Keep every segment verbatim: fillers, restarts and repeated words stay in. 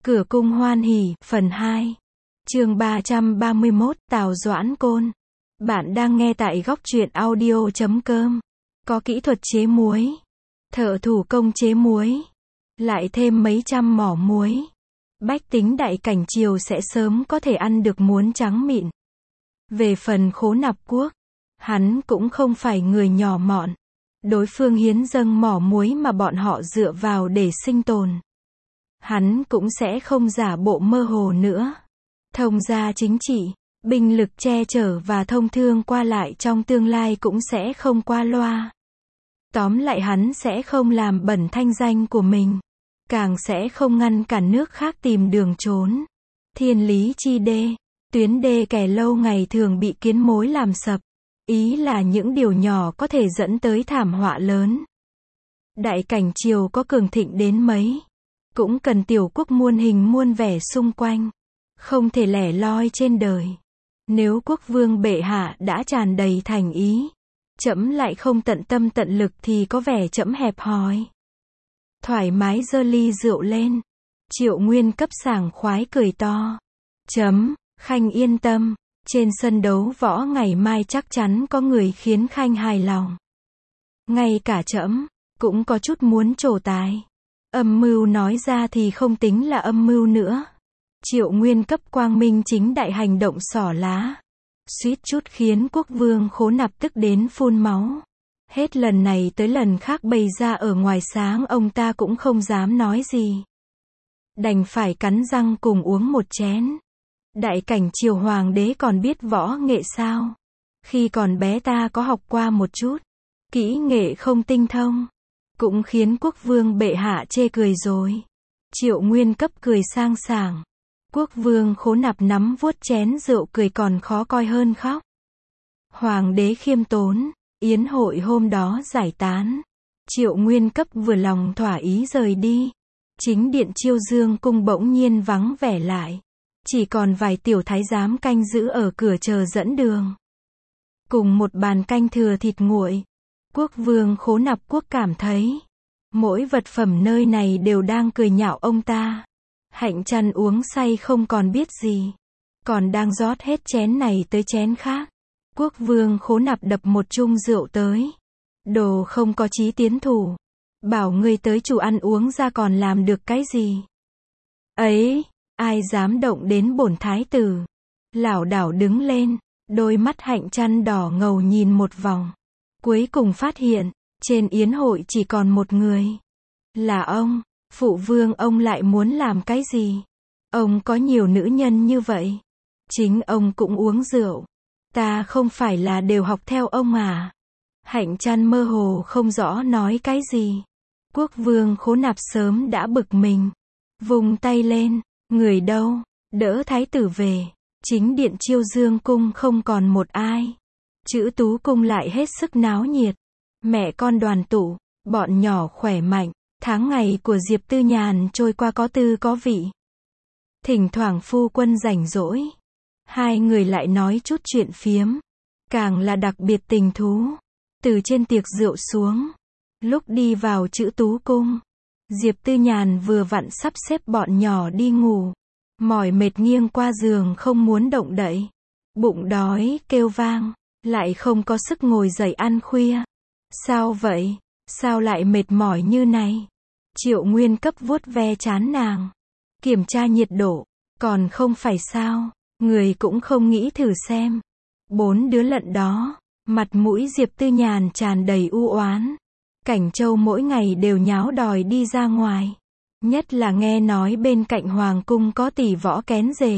Cửa cung hoan hỉ, phần hai. Chương ba trăm ba mươi mốt, Tào Doãn Côn. Bạn đang nghe tại góc truyện audio chấm com. Có kỹ thuật chế muối, thợ thủ công chế muối, lại thêm mấy trăm mỏ muối. Bách tính đại cảnh triều sẽ sớm có thể ăn được muốn trắng mịn. Về phần Khố Nạp Quốc, hắn cũng không phải người nhỏ mọn. Đối phương hiến dâng mỏ muối mà bọn họ dựa vào để sinh tồn. Hắn cũng sẽ không giả bộ mơ hồ nữa. Thông gia chính trị, binh lực che chở và thông thương qua lại trong tương lai cũng sẽ không qua loa. Tóm lại hắn sẽ không làm bẩn thanh danh của mình, càng sẽ không ngăn cản nước khác tìm đường trốn. Thiên lý chi đê, tuyến đê kè lâu ngày thường bị kiến mối làm sập. Ý là những điều nhỏ có thể dẫn tới thảm họa lớn. Đại cảnh triều có cường thịnh đến mấy, cũng cần tiểu quốc muôn hình muôn vẻ xung quanh, không thể lẻ loi trên đời. Nếu quốc vương bệ hạ đã tràn đầy thành ý, trẫm lại không tận tâm tận lực thì có vẻ trẫm hẹp hòi. Thoải mái giơ ly rượu lên, Triệu Nguyên Cấp sảng khoái cười to. Chấm, Khanh yên tâm, trên sân đấu võ ngày mai chắc chắn có người khiến Khanh hài lòng. Ngay cả trẫm cũng có chút muốn trổ tài. Âm mưu nói ra thì không tính là âm mưu nữa. Triệu Nguyên Cấp quang minh chính đại hành động xỏ lá, suýt chút khiến quốc vương Khố Nạp tức đến phun máu. Hết lần này tới lần khác bày ra ở ngoài sáng ông ta cũng không dám nói gì. Đành phải cắn răng cùng uống một chén. Đại cảnh triều hoàng đế còn biết võ nghệ sao? Khi còn bé ta có học qua một chút. Kỹ nghệ không tinh thông, cũng khiến quốc vương bệ hạ chê cười rồi. Triệu Nguyên Cấp cười sang sảng. Quốc vương Khố Nạp nắm vuốt chén rượu cười còn khó coi hơn khóc. Hoàng đế khiêm tốn, yến hội hôm đó giải tán. Triệu Nguyên Cấp vừa lòng thỏa ý rời đi. Chính điện Chiêu Dương cung bỗng nhiên vắng vẻ lại. Chỉ còn vài tiểu thái giám canh giữ ở cửa chờ dẫn đường. Cùng một bàn canh thừa thịt nguội. Quốc vương Khố Nạp Quốc cảm thấy mỗi vật phẩm nơi này đều đang cười nhạo ông ta. Hạnh Trăn uống say không còn biết gì, còn đang rót hết chén này tới chén khác. Quốc vương Khố Nạp đập một chung rượu tới. Đồ không có chí tiến thủ, bảo ngươi tới chủ ăn uống ra còn làm được cái gì? Ấy, ai dám động đến bổn thái tử? Lảo đảo đứng lên, đôi mắt Hạnh Trăn đỏ ngầu nhìn một vòng. Cuối cùng phát hiện, trên yến hội chỉ còn một người. Là ông. Phụ vương ông lại muốn làm cái gì? Ông có nhiều nữ nhân như vậy. Chính ông cũng uống rượu. Ta không phải là đều học theo ông à? Hạnh Trăn mơ hồ không rõ nói cái gì. Quốc vương Khố Nạp sớm đã bực mình. Vùng tay lên, người đâu? Đỡ thái tử về. Chính điện Chiêu Dương cung không còn một ai. Chữ Tú cung lại hết sức náo nhiệt. Mẹ con đoàn tụ, bọn nhỏ khỏe mạnh. Tháng ngày của Diệp Tư Nhàn trôi qua có tư có vị. Thỉnh thoảng phu quân rảnh rỗi, hai người lại nói chút chuyện phiếm, càng là đặc biệt tình thú. Từ trên tiệc rượu xuống, lúc đi vào Chữ Tú cung, Diệp Tư Nhàn vừa vặn sắp xếp bọn nhỏ đi ngủ, mỏi mệt nghiêng qua giường không muốn động đậy, bụng đói kêu vang, lại không có sức ngồi dậy ăn khuya. Sao vậy? Sao lại mệt mỏi như này? Triệu Nguyên Cấp vuốt ve trán nàng, kiểm tra nhiệt độ, còn không phải sao? Người cũng không nghĩ thử xem. Bốn đứa lận đó, mặt mũi Diệp Tư Nhàn tràn đầy u oán. Cảnh Châu mỗi ngày đều nháo đòi đi ra ngoài, nhất là nghe nói bên cạnh hoàng cung có tỷ võ kén rể.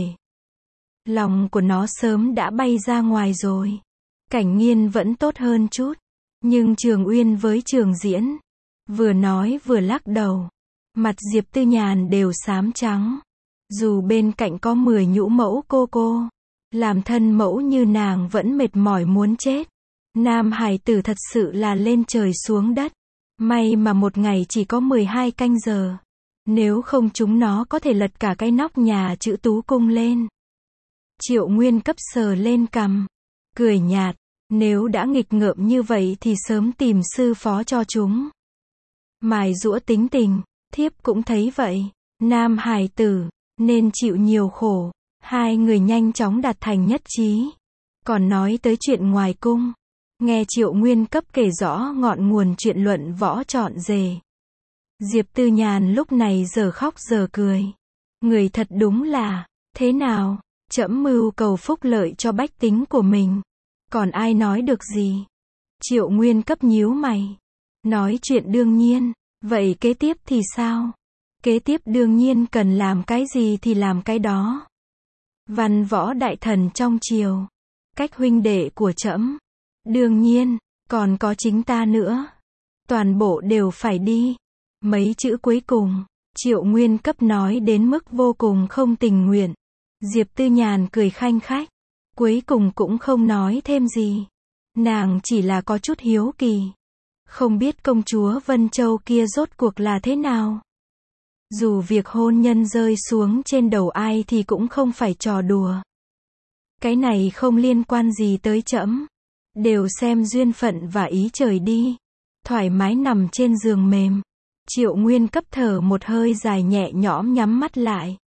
Lòng của nó sớm đã bay ra ngoài rồi. Cảnh Nghiên vẫn tốt hơn chút, nhưng Trường Uyên với Trường Diễn, vừa nói vừa lắc đầu. Mặt Diệp Tư Nhàn đều xám trắng. Dù bên cạnh có mười nhũ mẫu cô cô, làm thân mẫu như nàng vẫn mệt mỏi muốn chết. Nam hài tử thật sự là lên trời xuống đất. May mà một ngày chỉ có mười hai canh giờ. Nếu không chúng nó có thể lật cả cái nóc nhà Chữ Tú cung lên. Triệu Nguyên Cấp sờ lên cằm, cười nhạt. Nếu đã nghịch ngợm như vậy thì sớm tìm sư phó cho chúng. Mài giũa tính tình, thiếp cũng thấy vậy. Nam hài tử, nên chịu nhiều khổ. Hai người nhanh chóng đạt thành nhất trí. Còn nói tới chuyện ngoài cung, nghe Triệu Nguyên Cấp kể rõ ngọn nguồn chuyện luận võ trọn rề. Diệp Tư Nhàn lúc này giờ khóc giờ cười. Người thật đúng là, thế nào, trẫm mưu cầu phúc lợi cho bách tính của mình. Còn ai nói được gì? Triệu Nguyên Cấp nhíu mày. Nói chuyện đương nhiên, vậy kế tiếp thì sao? Kế tiếp đương nhiên cần làm cái gì thì làm cái đó. Văn võ đại thần trong triều, cách huynh đệ của trẫm, đương nhiên, còn có chính ta nữa. Toàn bộ đều phải đi. Mấy chữ cuối cùng, Triệu Nguyên Cấp nói đến mức vô cùng không tình nguyện. Diệp Tư Nhàn cười khanh khách, cuối cùng cũng không nói thêm gì. Nàng chỉ là có chút hiếu kỳ. Không biết công chúa Vân Châu kia rốt cuộc là thế nào. Dù việc hôn nhân rơi xuống trên đầu ai thì cũng không phải trò đùa. Cái này không liên quan gì tới trẫm. Đều xem duyên phận và ý trời đi. Thoải mái nằm trên giường mềm. Triệu Nguyên Cấp thở một hơi dài nhẹ nhõm nhắm mắt lại.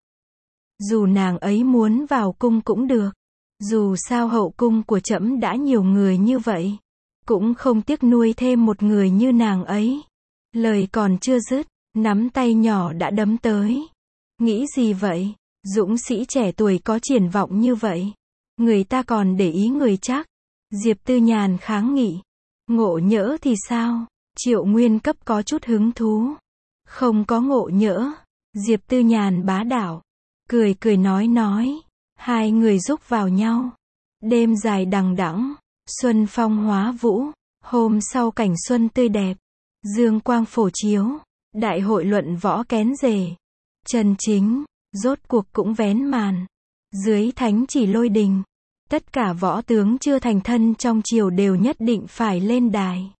Dù nàng ấy muốn vào cung cũng được. Dù sao hậu cung của trẫm đã nhiều người như vậy. Cũng không tiếc nuôi thêm một người như nàng ấy. Lời còn chưa dứt, nắm tay nhỏ đã đấm tới. Nghĩ gì vậy? Dũng sĩ trẻ tuổi có triển vọng như vậy. Người ta còn để ý người chắc. Diệp Tư Nhàn kháng nghị. Ngộ nhỡ thì sao? Triệu Nguyên Cấp có chút hứng thú. Không có ngộ nhỡ. Diệp Tư Nhàn bá đạo. Cười cười nói nói. Hai người rúc vào nhau. Đêm dài đằng đẵng. Xuân phong hóa vũ. Hôm sau cảnh xuân tươi đẹp. Dương quang phổ chiếu. Đại hội luận võ kén rể. Chân chính. Rốt cuộc cũng vén màn. Dưới thánh chỉ lôi đình. Tất cả võ tướng chưa thành thân trong triều đều nhất định phải lên đài.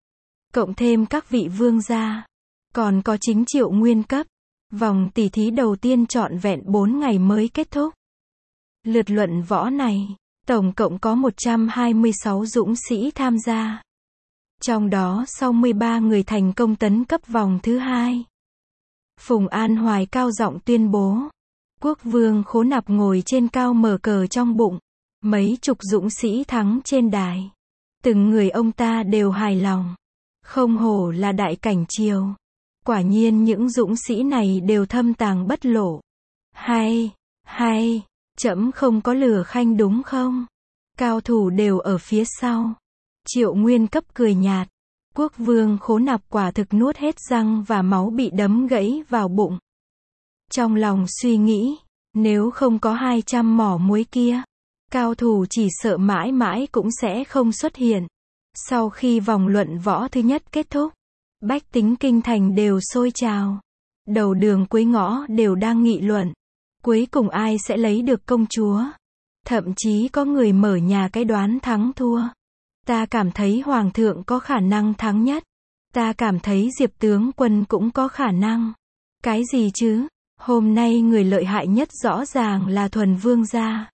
Cộng thêm các vị vương gia. Còn có chính Triệu Nguyên Cấp. Vòng tỷ thí đầu tiên trọn vẹn bốn ngày mới kết thúc. Lượt luận võ này, tổng cộng có một trăm hai mươi sáu dũng sĩ tham gia. Trong đó sáu mươi ba người thành công tấn cấp vòng thứ hai. Phùng An Hoài cao giọng tuyên bố. Quốc vương Khố Nạp ngồi trên cao mở cờ trong bụng. Mấy chục dũng sĩ thắng trên đài. Từng người ông ta đều hài lòng. Không hổ là đại cảnh triều. Quả nhiên những dũng sĩ này đều thâm tàng bất lộ. Hay, hay, trẫm không có lừa khanh đúng không? Cao thủ đều ở phía sau. Triệu Nguyên Cấp cười nhạt. Quốc vương Khố Nạp quả thực nuốt hết răng và máu bị đấm gãy vào bụng. Trong lòng suy nghĩ, nếu không có hai trăm mỏ muối kia, cao thủ chỉ sợ mãi mãi cũng sẽ không xuất hiện. Sau khi vòng luận võ thứ nhất kết thúc, bách tính kinh thành đều sôi trào. Đầu đường cuối ngõ đều đang nghị luận. Cuối cùng ai sẽ lấy được công chúa? Thậm chí có người mở nhà cái đoán thắng thua. Ta cảm thấy Hoàng thượng có khả năng thắng nhất. Ta cảm thấy Diệp tướng quân cũng có khả năng. Cái gì chứ? Hôm nay người lợi hại nhất rõ ràng là Thuần Vương gia.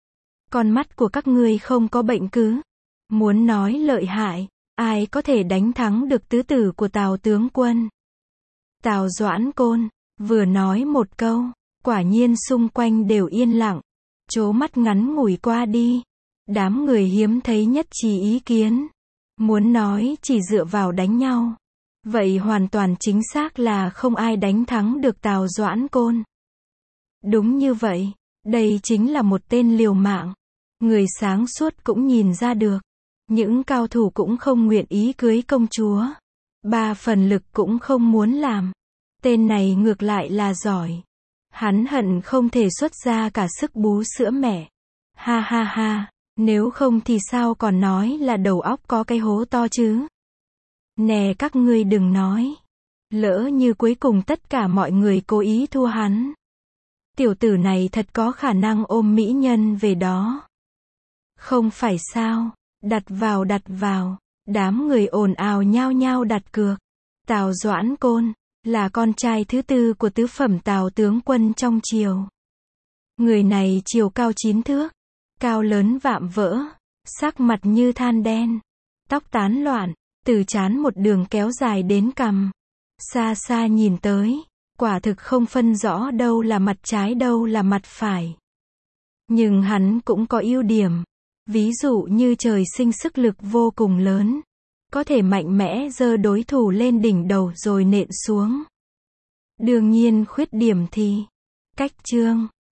Con mắt của các ngươi không có bệnh cứ. Muốn nói lợi hại, ai có thể đánh thắng được tứ tử của Tào tướng quân? Tào Doãn Côn, vừa nói một câu, quả nhiên xung quanh đều yên lặng. Chố mắt ngắn ngủi qua đi. Đám người hiếm thấy nhất trí ý kiến. Muốn nói chỉ dựa vào đánh nhau. Vậy hoàn toàn chính xác là không ai đánh thắng được Tào Doãn Côn. Đúng như vậy, đây chính là một tên liều mạng. Người sáng suốt cũng nhìn ra được. Những cao thủ cũng không nguyện ý cưới công chúa. Ba phần lực cũng không muốn làm. Tên này ngược lại là giỏi. Hắn hận không thể xuất ra cả sức bú sữa mẹ. Ha ha ha, nếu không thì sao còn nói là đầu óc có cái hố to chứ? Nè các ngươi đừng nói. Lỡ như cuối cùng tất cả mọi người cố ý thua hắn. Tiểu tử này thật có khả năng ôm mỹ nhân về đó. Không phải sao, đặt vào đặt vào. Đám người ồn ào nhao nhao đặt cược. Tào Doãn Côn là con trai thứ tư của tứ phẩm Tào tướng quân trong triều. Người này chiều cao chín thước, cao lớn vạm vỡ, sắc mặt như than đen, tóc tán loạn, từ trán một đường kéo dài đến cằm. Xa xa nhìn tới, Quả thực không phân rõ đâu là mặt trái đâu là mặt phải. Nhưng hắn cũng có ưu điểm. Ví dụ như trời sinh sức lực vô cùng lớn. Có thể mạnh mẽ giơ đối thủ lên đỉnh đầu rồi nện xuống. Đương nhiên khuyết điểm thì cách chương